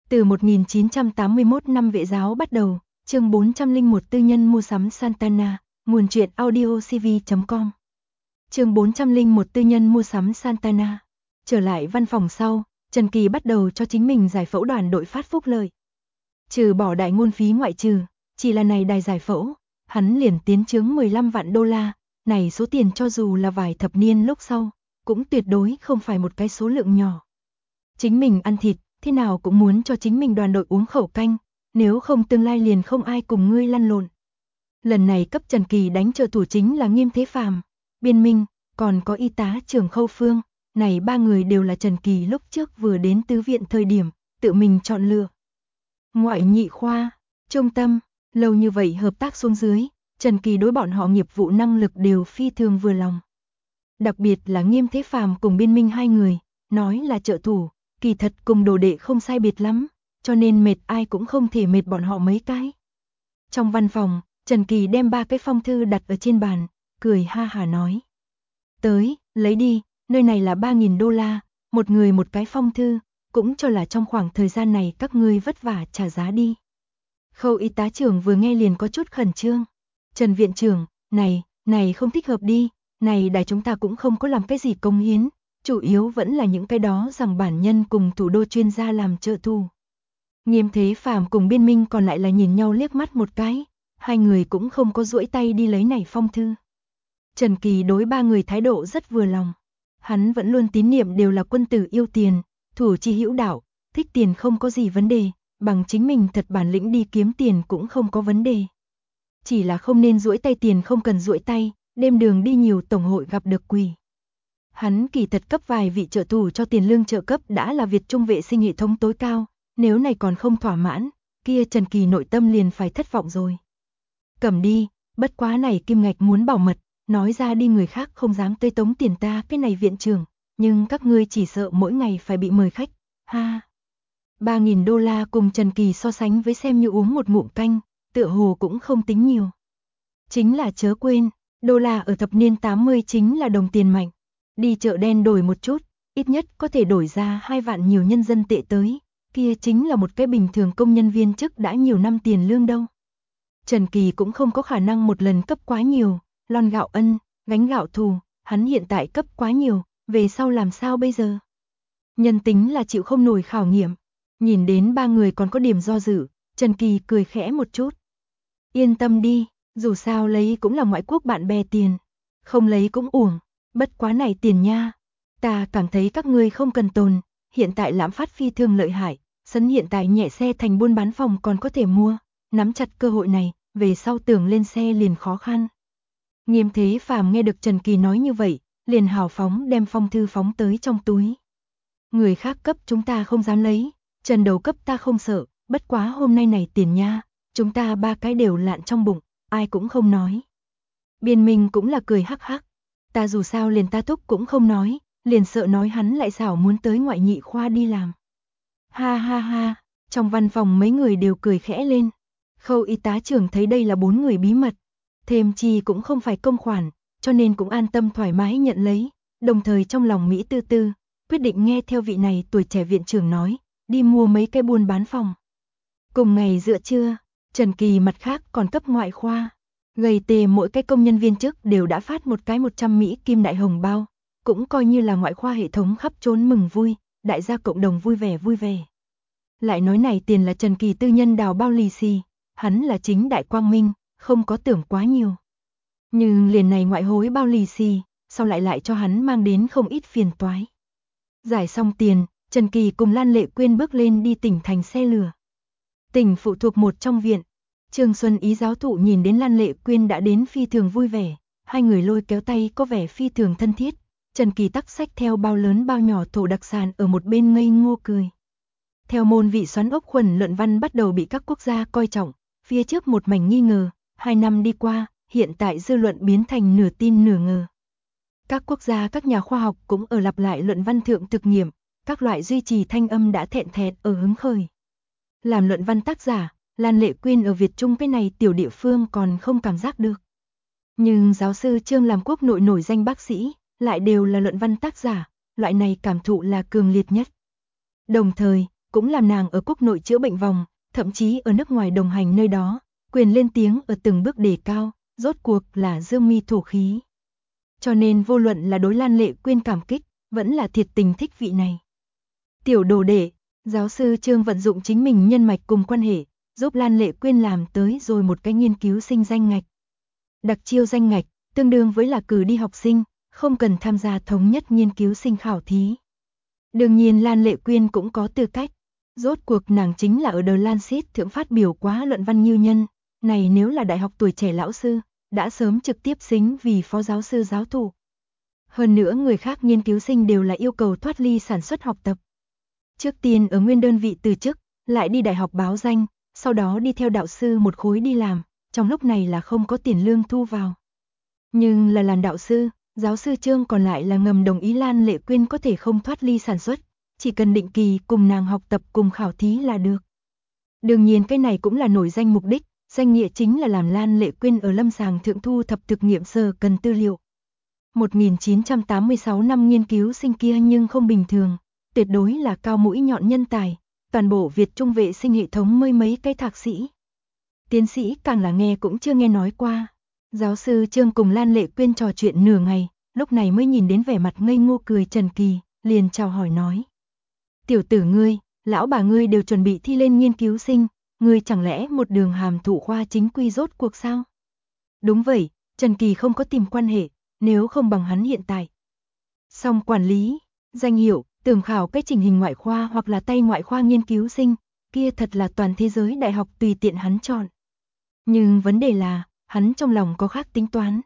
Từ 1981 năm vệ giáo bắt đầu, chương 401 tư nhân mua sắm Santana, nguồn truyện audiocv.com. Chương 401 tư nhân mua sắm Santana. Trở lại văn phòng sau, Trần Kỳ bắt đầu cho chính mình giải phẫu đoàn đội phát phúc lợi. Trừ bỏ đại ngôn phí ngoại trừ, chỉ là này đài giải phẫu, hắn liền tiến chướng 15 vạn đô la, này số tiền cho dù là vài thập niên lúc sau, cũng tuyệt đối không phải một cái số lượng nhỏ. Chính mình ăn thịt, thế nào cũng muốn cho chính mình đoàn đội uống khẩu canh, nếu không tương lai liền không ai cùng ngươi lăn lộn. Lần này cấp Trần Kỳ đánh trợ thủ chính là Nghiêm Thế Phàm, Biên Minh, còn có y tá trưởng Khâu Phương, này ba người đều là Trần Kỳ lúc trước vừa đến tứ viện thời điểm, tự mình chọn lựa. Ngoại nhị khoa, trung tâm, lâu như vậy hợp tác xuống dưới, Trần Kỳ đối bọn họ nghiệp vụ năng lực đều phi thường vừa lòng. Đặc biệt là Nghiêm Thế Phàm cùng Biên Minh hai người, nói là trợ thủ, kỳ thật cùng đồ đệ không sai biệt lắm, cho nên mệt ai cũng không thể mệt bọn họ mấy cái. Trong văn phòng, Trần Kỳ đem 3 cái phong thư đặt ở trên bàn, cười ha hả nói. Tới, lấy đi, nơi này là 3.000 đô la, một người một cái phong thư, cũng cho là trong khoảng thời gian này các ngươi vất vả trả giá đi. Khâu y tá trưởng vừa nghe liền có chút khẩn trương. Trần viện trưởng, này không thích hợp đi, này đài chúng ta cũng không có làm cái gì công hiến, chủ yếu vẫn là những cái đó rằng bản nhân cùng thủ đô chuyên gia làm trợ thủ. Nghiêm Thế Phàm cùng Biên Minh còn lại là nhìn nhau liếc mắt một cái, hai người cũng không có duỗi tay đi lấy này phong thư. Trần Kỳ đối ba người thái độ rất vừa lòng. Hắn vẫn luôn tín niệm đều là quân tử yêu tiền, thủ chi hữu đạo, thích tiền không có gì vấn đề, bằng chính mình thật bản lĩnh đi kiếm tiền cũng không có vấn đề. Chỉ là không nên duỗi tay tiền không cần duỗi tay, đêm đường đi nhiều tổng hội gặp được quỷ. Hắn kỳ thật cấp vài vị trợ thủ cho tiền lương trợ cấp đã là Việt Trung vệ sinh hệ thống tối cao, nếu này còn không thỏa mãn, kia Trần Kỳ nội tâm liền phải thất vọng rồi. Cầm đi, bất quá này kim ngạch muốn bảo mật, nói ra đi người khác không dám tơi tống tiền ta cái này viện trưởng, nhưng các ngươi chỉ sợ mỗi ngày phải bị mời khách, ha. 3.000 đô la cùng Trần Kỳ so sánh với xem như uống một ngụm canh, tựa hồ cũng không tính nhiều. Chính là chớ quên, đô la ở thập niên 80 chính là đồng tiền mạnh. Đi chợ đen đổi một chút, ít nhất có thể đổi ra 2 vạn nhiều nhân dân tệ tới, kia chính là một cái bình thường công nhân viên chức đã nhiều năm tiền lương đâu. Trần Kỳ cũng không có khả năng một lần cấp quá nhiều, lon gạo ân, gánh gạo thù, hắn hiện tại cấp quá nhiều, về sau làm sao bây giờ? Nhân tính là chịu không nổi khảo nghiệm, nhìn đến ba người còn có điểm do dự, Trần Kỳ cười khẽ một chút. Yên tâm đi, dù sao lấy cũng là ngoại quốc bạn bè tiền, không lấy cũng uổng. Bất quá này tiền nha, ta cảm thấy các ngươi không cần tồn, hiện tại lạm phát phi thường lợi hại, sân hiện tại nhẹ xe thành buôn bán phòng còn có thể mua, nắm chặt cơ hội này, về sau tưởng lên xe liền khó khăn. Nghiêm Thế Phàm nghe được Trần Kỳ nói như vậy, liền hào phóng đem phong thư phóng tới trong túi. Người khác cấp chúng ta không dám lấy, Trần đầu cấp ta không sợ, bất quá hôm nay này tiền nha, chúng ta ba cái đều lạn trong bụng, ai cũng không nói. Biên Minh cũng là cười hắc hắc. Ta dù sao liền ta thúc cũng không nói, liền sợ nói hắn lại xảo muốn tới ngoại nhị khoa đi làm. Ha ha ha, trong văn phòng mấy người đều cười khẽ lên. Khâu y tá trưởng thấy đây là 4 người bí mật, thêm chi cũng không phải công khoản, cho nên cũng an tâm thoải mái nhận lấy, đồng thời trong lòng Mỹ tư tư, quyết định nghe theo vị này tuổi trẻ viện trưởng nói, đi mua mấy cái buôn bán phòng. Cùng ngày giữa trưa, Trần Kỳ mặt khác còn cấp ngoại khoa. Gầy tề mỗi cái công nhân viên chức đều đã phát một cái 100 Mỹ kim đại hồng bao, cũng coi như là ngoại khoa hệ thống khắp trốn mừng vui, đại gia cộng đồng vui vẻ vui vẻ. Lại nói này tiền là Trần Kỳ tư nhân đào bao lì xì, hắn là chính đại quang minh, không có tưởng quá nhiều. Nhưng liền này ngoại hối bao lì xì, sau lại cho hắn mang đến không ít phiền toái. Giải xong tiền, Trần Kỳ cùng Lan Lệ Quyên bước lên đi tỉnh thành xe lửa. Tỉnh phụ thuộc một trong viện. Trương Xuân Ý giáo thụ nhìn đến Lan Lệ Quyên đã đến phi thường vui vẻ, hai người lôi kéo tay có vẻ phi thường thân thiết. Trần Kỳ tắc xách theo bao lớn bao nhỏ thổ đặc sản ở một bên ngây ngô cười. Theo môn vị xoắn ốc khuẩn luận văn bắt đầu bị các quốc gia coi trọng, phía trước một mảnh nghi ngờ, 2 năm đi qua, hiện tại dư luận biến thành nửa tin nửa ngờ. Các quốc gia các nhà khoa học cũng ở lặp lại luận văn thượng thực nghiệm, các loại duy trì thanh âm đã thẹn thẹt ở hứng khởi. Làm luận văn tác giả, Lan Lệ Quyên ở Việt Trung cái này tiểu địa phương còn không cảm giác được. Nhưng giáo sư Trương làm quốc nội nổi danh bác sĩ, lại đều là luận văn tác giả, loại này cảm thụ là cường liệt nhất. Đồng thời, cũng làm nàng ở quốc nội chữa bệnh vòng, thậm chí ở nước ngoài đồng hành nơi đó, quyền lên tiếng ở từng bước đề cao, rốt cuộc là dương mi thổ khí. Cho nên vô luận là đối Lan Lệ Quyên cảm kích, vẫn là thiệt tình thích vị này. Tiểu đồ đệ, giáo sư Trương vận dụng chính mình nhân mạch cùng quan hệ, giúp Lan Lệ Quyên làm tới rồi một cái nghiên cứu sinh danh ngạch. Đặc chiêu danh ngạch, tương đương với là cử đi học sinh, không cần tham gia thống nhất nghiên cứu sinh khảo thí. Đương nhiên Lan Lệ Quyên cũng có tư cách. Rốt cuộc nàng chính là ở The Lancet thượng phát biểu quá luận văn nghiêu nhân, này nếu là đại học tuổi trẻ lão sư, đã sớm trực tiếp xính vì phó giáo sư giáo thụ. Hơn nữa người khác nghiên cứu sinh đều là yêu cầu thoát ly sản xuất học tập. Trước tiên ở nguyên đơn vị từ chức, lại đi đại học báo danh, sau đó đi theo đạo sư một khối đi làm, trong lúc này là không có tiền lương thu vào. Nhưng là làm đạo sư, giáo sư Trương còn lại là ngầm đồng ý Lan Lệ Quyên có thể không thoát ly sản xuất, chỉ cần định kỳ cùng nàng học tập cùng khảo thí là được. Đương nhiên cái này cũng là nổi danh mục đích, danh nghĩa chính là làm Lan Lệ Quyên ở lâm sàng thượng thu thập thực nghiệm sở cần tư liệu. 1986 năm nghiên cứu sinh kia nhưng không bình thường, tuyệt đối là cao mũi nhọn nhân tài, toàn bộ Việt Trung vệ sinh hệ thống mấy cái thạc sĩ. Tiến sĩ càng là nghe cũng chưa nghe nói qua. Giáo sư Trương cùng Lan Lệ Quyên trò chuyện nửa ngày, lúc này mới nhìn đến vẻ mặt ngây ngô cười Trần Kỳ, liền chào hỏi nói. Tiểu tử ngươi, lão bà ngươi đều chuẩn bị thi lên nghiên cứu sinh, ngươi chẳng lẽ một đường hàm thụ khoa chính quy rốt cuộc sao? Đúng vậy, Trần Kỳ không có tìm quan hệ, nếu không bằng hắn hiện tại. Song quản lý, danh hiệu, tưởng khảo cái trình hình ngoại khoa hoặc là tay ngoại khoa nghiên cứu sinh, kia thật là toàn thế giới đại học tùy tiện hắn chọn. Nhưng vấn đề là, hắn trong lòng có khác tính toán.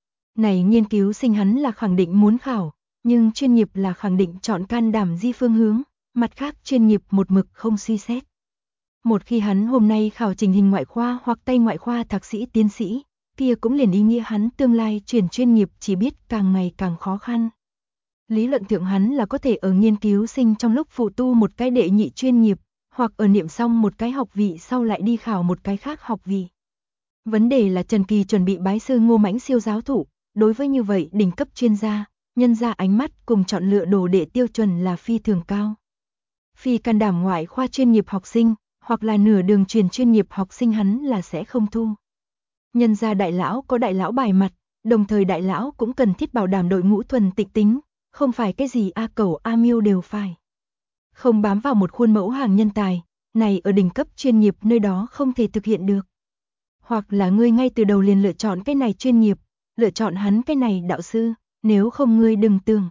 Này nghiên cứu sinh hắn là khẳng định muốn khảo, nhưng chuyên nghiệp là khẳng định chọn can đảm di phương hướng, mặt khác chuyên nghiệp một mực không suy xét. Một khi hắn hôm nay khảo trình hình ngoại khoa hoặc tay ngoại khoa thạc sĩ tiến sĩ, kia cũng liền ý nghĩa hắn tương lai chuyển chuyên nghiệp chỉ biết càng ngày càng khó khăn. Lý luận thượng hắn là có thể ở nghiên cứu sinh trong lúc phụ tu một cái đệ nhị chuyên nghiệp, hoặc ở niệm xong một cái học vị sau lại đi khảo một cái khác học vị. Vấn đề là Trần Kỳ chuẩn bị bái sư Ngô Mãnh siêu giáo thụ, đối với như vậy đỉnh cấp chuyên gia, nhân ra ánh mắt cùng chọn lựa đồ đệ tiêu chuẩn là phi thường cao. Phi can đảm ngoại khoa chuyên nghiệp học sinh, hoặc là nửa đường truyền chuyên nghiệp học sinh hắn là sẽ không thu. Nhân ra đại lão có đại lão bài mặt, đồng thời đại lão cũng cần thiết bảo đảm đội ngũ thuần tịnh tính, không phải cái gì A Cẩu A Miêu đều phải. Không bám vào một khuôn mẫu hàng nhân tài, này ở đỉnh cấp chuyên nghiệp nơi đó không thể thực hiện được. Hoặc là ngươi ngay từ đầu liền lựa chọn cái này chuyên nghiệp, lựa chọn hắn cái này đạo sư, nếu không ngươi đừng tưởng.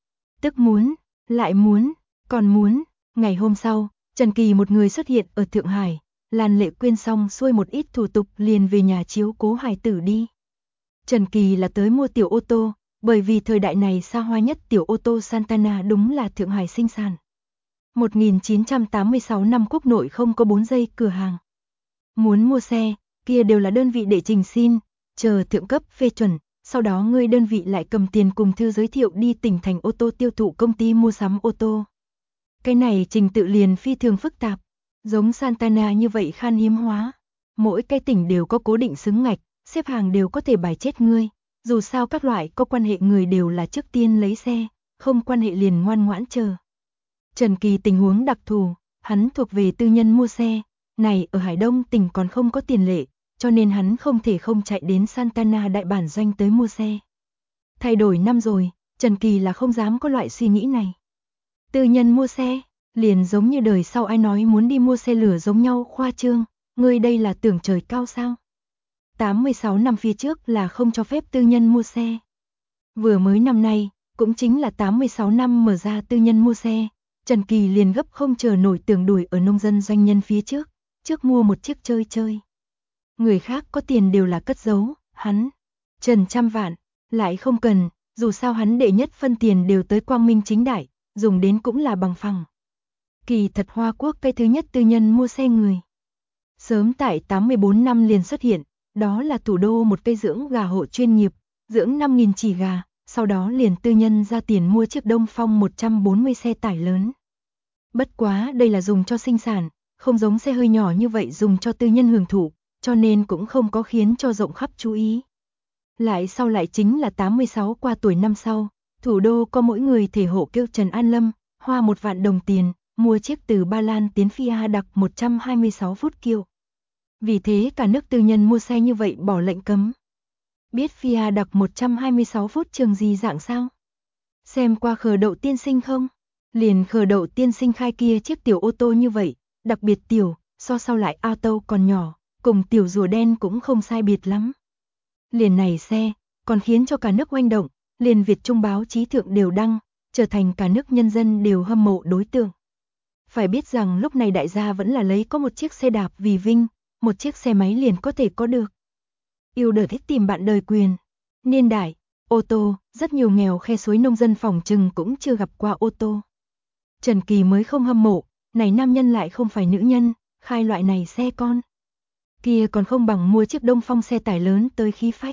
Tức muốn, lại muốn, còn muốn. Ngày hôm sau, Trần Kỳ một người xuất hiện ở Thượng Hải, Lan Lệ Quyên xong xuôi một ít thủ tục liền về nhà chiếu cố hài tử đi. Trần Kỳ là tới mua tiểu ô tô, bởi vì thời đại này xa hoa nhất tiểu ô tô Santana đúng là Thượng Hải sinh sản. 1986 năm quốc nội không có 4 giây cửa hàng. Muốn mua xe, kia đều là đơn vị để trình xin, chờ thượng cấp phê chuẩn, sau đó ngươi đơn vị lại cầm tiền cùng thư giới thiệu đi tỉnh thành ô tô tiêu thụ công ty mua sắm ô tô. Cái này trình tự liền phi thường phức tạp, giống Santana như vậy khan hiếm hóa. Mỗi cái tỉnh đều có cố định xứng ngạch, xếp hàng đều có thể bài chết ngươi. Dù sao các loại có quan hệ người đều là trước tiên lấy xe, không quan hệ liền ngoan ngoãn chờ. Trần Kỳ tình huống đặc thù, hắn thuộc về tư nhân mua xe, này ở Hải Đông tỉnh còn không có tiền lệ, cho nên hắn không thể không chạy đến Santana đại bản doanh tới mua xe. Thay đổi năm rồi, Trần Kỳ là không dám có loại suy nghĩ này. Tư nhân mua xe, liền giống như đời sau ai nói muốn đi mua xe lửa giống nhau khoa trương, ngươi đây là tưởng trời cao sao? 86 năm phía trước là không cho phép tư nhân mua xe. Vừa mới năm nay, cũng chính là 86 năm mở ra tư nhân mua xe, Trần Kỳ liền gấp không chờ nổi tưởng đuổi ở nông dân doanh nhân phía trước mua một chiếc chơi chơi. Người khác có tiền đều là cất giấu, hắn, Trần trăm vạn, lại không cần, dù sao hắn đệ nhất phân tiền đều tới quang minh chính đại, dùng đến cũng là bằng phẳng. Kỳ thật Hoa Quốc cái thứ nhất tư nhân mua xe người. Sớm tại 84 năm liền xuất hiện, đó là thủ đô một cây dưỡng gà hộ chuyên nghiệp, dưỡng 5.000 chỉ gà, sau đó liền tư nhân ra tiền mua chiếc Đông Phong 140 xe tải lớn. Bất quá đây là dùng cho sinh sản, không giống xe hơi nhỏ như vậy dùng cho tư nhân hưởng thụ, cho nên cũng không có khiến cho rộng khắp chú ý. Lại sau lại chính là 86 qua tuổi năm sau, thủ đô có mỗi người thể hộ kêu Trần An Lâm, hoa 1 vạn đồng tiền, mua chiếc từ Ba Lan tiến Fiat đặc 126 phút kiều. Vì thế cả nước tư nhân mua xe như vậy bỏ lệnh cấm. Biết Fiat đặc 126 phút trường gì dạng sao? Xem qua khờ đậu tiên sinh không? Liền khờ đậu tiên sinh khai kia chiếc tiểu ô tô như vậy, đặc biệt tiểu, so sau lại auto còn nhỏ, cùng tiểu rùa đen cũng không sai biệt lắm. Liền này xe, còn khiến cho cả nước oanh động, liền Việt Trung báo chí thượng đều đăng, trở thành cả nước nhân dân đều hâm mộ đối tượng. Phải biết rằng lúc này đại gia vẫn là lấy có một chiếc xe đạp vì vinh, một chiếc xe máy liền có thể có được. Yêu đợt thích tìm bạn đời quyền. Niên đại, ô tô, rất nhiều nghèo khe suối nông dân phòng trừng cũng chưa gặp qua ô tô. Trần Kỳ mới không hâm mộ, này nam nhân lại không phải nữ nhân, khai loại này xe con. Kia còn không bằng mua chiếc Đông Phong xe tải lớn tới khí phách.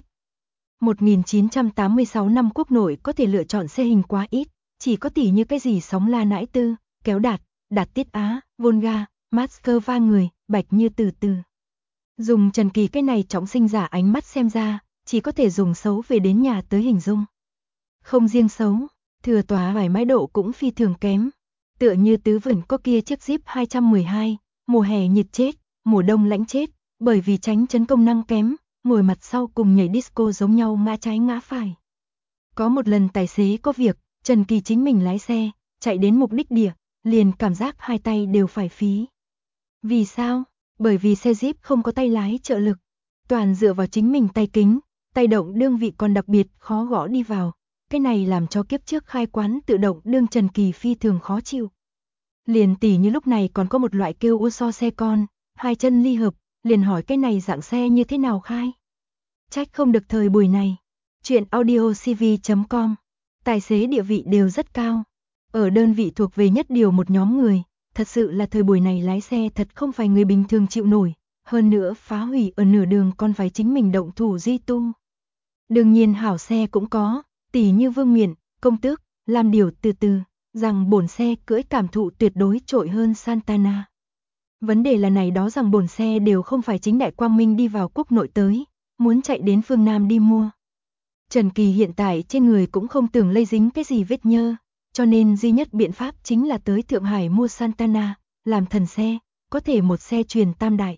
1986 năm quốc nội có thể lựa chọn xe hình quá ít, chỉ có tỷ như cái gì sóng La Nãi Tư, Kéo Đạt, Đạt Tiết Á, Volga, Moscow người, Bạch Như từ từ. Dùng Trần Kỳ cái này trọng sinh giả ánh mắt xem ra, chỉ có thể dùng xấu về đến nhà tới hình dung. Không riêng xấu, thừa tòa vải mái độ cũng phi thường kém. Tựa như tứ vẩn có kia chiếc Jeep 212, mùa hè nhiệt chết, mùa đông lạnh chết, bởi vì tránh chấn công năng kém, ngồi mặt sau cùng nhảy disco giống nhau ngã trái ngã phải. Có một lần tài xế có việc, Trần Kỳ chính mình lái xe, chạy đến mục đích địa, liền cảm giác hai tay đều phải phí. Vì sao? Bởi vì xe Jeep không có tay lái trợ lực, toàn dựa vào chính mình tay kính, tay động đương vị còn đặc biệt khó gõ đi vào. Cái này làm cho kiếp trước khai quán tự động đương Trần Kỳ phi thường khó chịu. Liền tỉ như lúc này còn có một loại kêu ô so xe con, hai chân ly hợp, liền hỏi cái này dạng xe như thế nào khai. Trách không được thời buổi này. Chuyện audiocv.com, tài xế địa vị đều rất cao. Ở đơn vị thuộc về nhất điều một nhóm người, thật sự là thời buổi này lái xe thật không phải người bình thường chịu nổi, hơn nữa phá hủy ở nửa đường còn phải chính mình động thủ duy tu. Đương nhiên hảo xe cũng có, tỉ như Vương Miện, Công Tước, làm điều từ từ, rằng bổn xe cưỡi cảm thụ tuyệt đối trội hơn Santana. Vấn đề là này đó rằng bổn xe đều không phải chính đại quang minh đi vào quốc nội tới, muốn chạy đến phương Nam đi mua. Trần Kỳ hiện tại trên người cũng không tưởng lây dính cái gì vết nhơ, cho nên duy nhất biện pháp chính là tới Thượng Hải mua Santana, làm thần xe, có thể một xe truyền tam đại.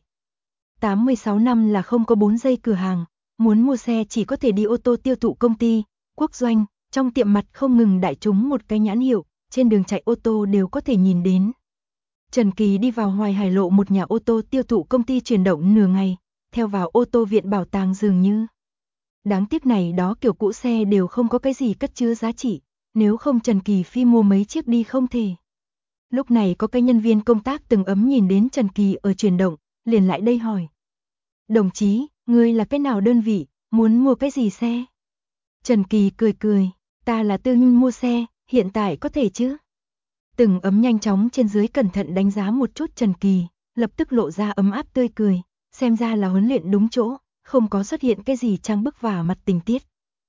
86 năm là không có 4 giây cửa hàng, muốn mua xe chỉ có thể đi ô tô tiêu thụ công ty, quốc doanh, trong tiệm mặt không ngừng đại chúng một cái nhãn hiệu, trên đường chạy ô tô đều có thể nhìn đến. Trần Kỳ đi vào Hoài Hải lộ một nhà ô tô tiêu thụ công ty chuyển động nửa ngày, theo vào ô tô viện bảo tàng dường như. Đáng tiếc này đó kiểu cũ xe đều không có cái gì cất chứa giá trị, nếu không Trần Kỳ phi mua mấy chiếc đi không thể. Lúc này có cái nhân viên công tác từng ấm nhìn đến Trần Kỳ ở chuyển động, liền lại đây hỏi. Đồng chí, ngươi là cái nào đơn vị, muốn mua cái gì xe? Trần Kỳ cười cười, ta là tư nhân mua xe, hiện tại có thể chứ? Từng ấm nhanh chóng trên dưới cẩn thận đánh giá một chút Trần Kỳ, lập tức lộ ra ấm áp tươi cười, xem ra là huấn luyện đúng chỗ, không có xuất hiện cái gì trang bức vả mặt tình tiết.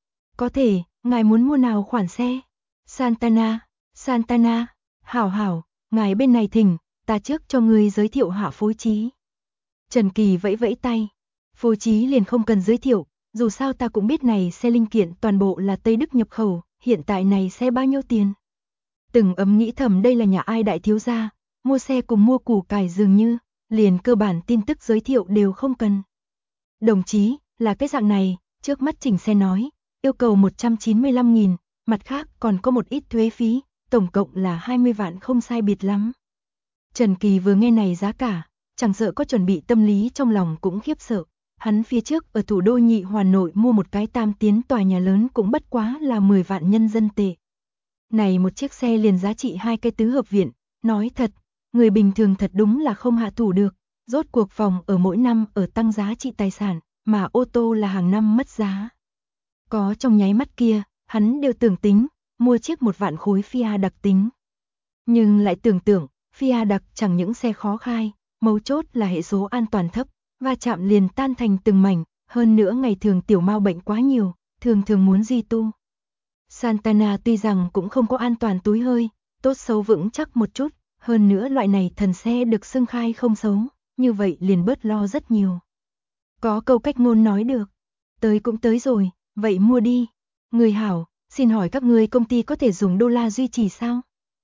Có thể, ngài muốn mua nào khoản xe? Santana, Santana, hảo hảo, ngài bên này thỉnh, ta trước cho ngươi giới thiệu hạ phối trí. Trần Kỳ vẫy vẫy tay, phối trí liền không cần giới thiệu, dù sao ta cũng biết này xe linh kiện toàn bộ là Tây Đức nhập khẩu, hiện tại này xe bao nhiêu tiền? Từng ấm nghĩ thầm đây là nhà ai đại thiếu gia, mua xe cùng mua củ cải dường như, liền cơ bản tin tức giới thiệu đều không cần. Đồng chí, là cái dạng này, trước mắt chỉnh xe nói, yêu cầu 195.000, mặt khác còn có một ít thuế phí, tổng cộng là 20 vạn không sai biệt lắm. Trần Kỳ vừa nghe này giá cả, chẳng sợ có chuẩn bị tâm lý trong lòng cũng khiếp sợ. Hắn phía trước ở thủ đô Nhị Hoàn Nội mua một cái tam tiến tòa nhà lớn cũng bất quá là 10 vạn nhân dân tệ. Này một chiếc xe liền giá trị 2 cái tứ hợp viện, nói thật, người bình thường thật đúng là không hạ thủ được. Rốt cuộc phòng ở mỗi năm ở tăng giá trị tài sản, mà ô tô là hàng năm mất giá. Có trong nháy mắt kia, hắn đều tưởng tính, mua chiếc 1 vạn khối Fiat đặc tính. Nhưng lại tưởng tượng, Fiat đặc chẳng những xe khó khai, mấu chốt là hệ số an toàn thấp, va chạm liền tan thành từng mảnh, hơn nữa ngày thường tiểu mau bệnh quá nhiều, thường muốn duy tu. Santana tuy rằng cũng không có an toàn túi hơi, tốt xấu vững chắc một chút, hơn nữa loại này thần xe được xưng khai không xấu, như vậy liền bớt lo rất nhiều. Có câu cách ngôn nói được, tới cũng tới rồi, vậy mua đi. Người hảo, xin hỏi các ngươi công ty có thể dùng đô la duy trì sao?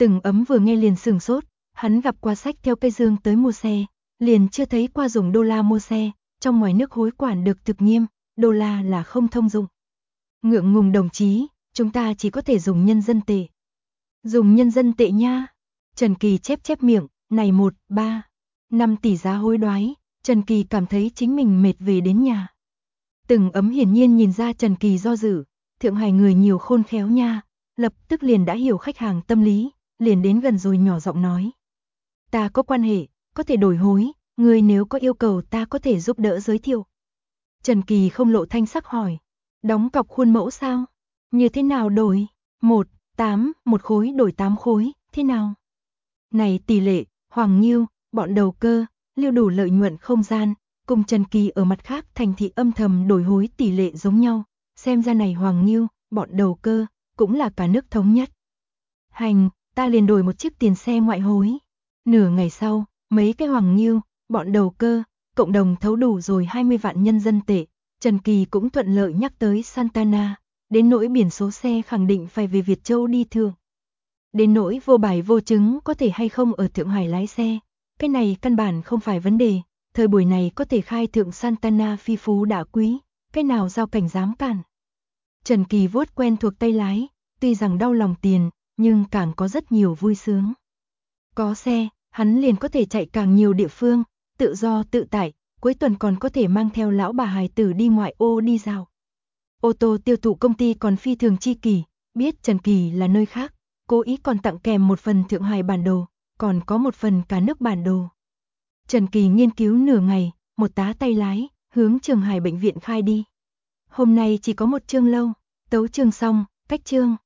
Từng Ấm vừa nghe liền sửng sốt, hắn gặp qua sách theo cây dương tới mua xe, liền chưa thấy qua dùng đô la mua xe, trong ngoài nước hối quản được thực nghiêm, đô la là không thông dụng. Ngượng ngùng đồng chí, chúng ta chỉ có thể dùng nhân dân tệ. Dùng nhân dân tệ nha. Trần Kỳ chép miệng, này 1, 3, 5 tỷ giá hối đoái, Trần Kỳ cảm thấy chính mình mệt về đến nhà. Từng Ấm hiển nhiên nhìn ra Trần Kỳ do dự, Thượng Hải người nhiều khôn khéo nha, lập tức liền đã hiểu khách hàng tâm lý, liền đến gần rồi nhỏ giọng nói. Ta có quan hệ, có thể đổi hối, người nếu có yêu cầu ta có thể giúp đỡ giới thiệu. Trần Kỳ không lộ thanh sắc hỏi, đóng cọc khuôn mẫu sao? Như thế nào đổi? 1, 8, một khối đổi 8 khối, thế nào? Này tỷ lệ, Hoàng Nghiêu, bọn đầu cơ, lưu đủ lợi nhuận không gian, cùng Trần Kỳ ở mặt khác thành thị âm thầm đổi hối tỷ lệ giống nhau, xem ra này Hoàng Nghiêu, bọn đầu cơ, cũng là cả nước thống nhất. Hành, ta liền đổi một chiếc tiền xe ngoại hối. Nửa ngày sau, mấy cái Hoàng Nghiêu, bọn đầu cơ, cộng đồng thấu đủ rồi 20 vạn nhân dân tệ, Trần Kỳ cũng thuận lợi nhắc tới Santana, đến nỗi biển số xe khẳng định phải về Việt Châu đi thượng. Đến nỗi vô bài vô chứng có thể hay không ở Thượng Hải lái xe, cái này căn bản không phải vấn đề, thời buổi này có thể khai thượng Santana phi phú đã quý, cái nào giao cảnh dám cản. Trần Kỳ vuốt quen thuộc tay lái, tuy rằng đau lòng tiền, nhưng càng có rất nhiều vui sướng. Có xe, hắn liền có thể chạy càng nhiều địa phương, tự do tự tại, cuối tuần còn có thể mang theo lão bà hài tử đi ngoại ô đi dạo. Ô tô tiêu thụ công ty còn phi thường chi kỷ, biết Trần Kỳ là nơi khác, cố ý còn tặng kèm một phần Thượng Hải bản đồ, còn có một phần cả nước bản đồ. Trần Kỳ nghiên cứu nửa ngày, một tá tay lái, hướng Trường Hải bệnh viện khai đi. Hôm nay chỉ có một chương lâu, tấu chương xong, cách chương.